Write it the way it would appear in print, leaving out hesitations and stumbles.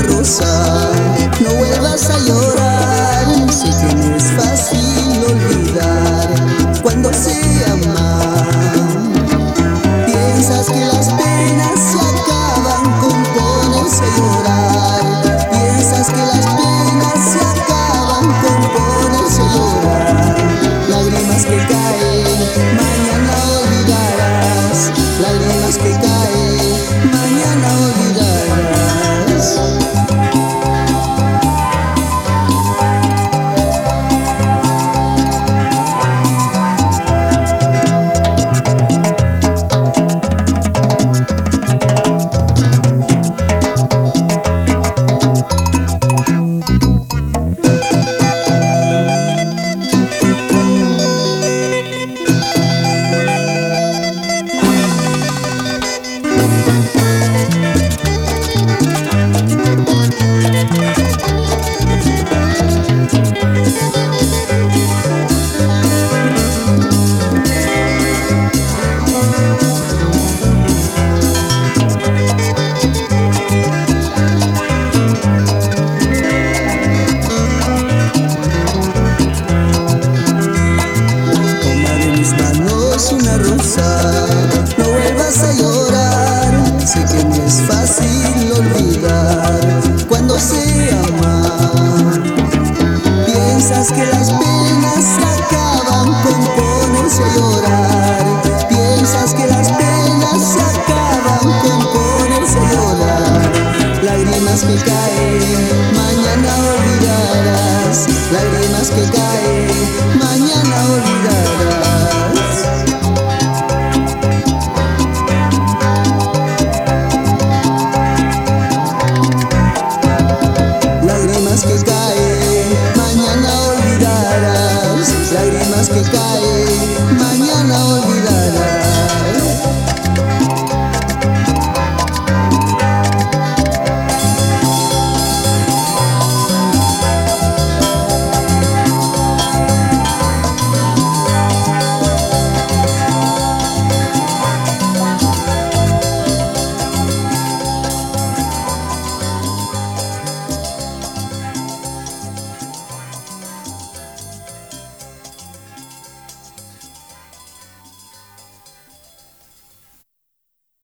rosa, no vuelvas a llorar. Sé que no es fácil olvidar cuando se ama. Piensas que las penas se acaban con ponerse a llorar. Piensas que las penas se acaban con ponerse a llorar. Lágrimas que caen, mañana olvidarás. Lágrimas que caen, mañana olvidarás. Una rosa, no vuelvas a llorar. Sé que no es fácil olvidar cuando se ama. Piensas que las penas se acaban con ponerse a llorar.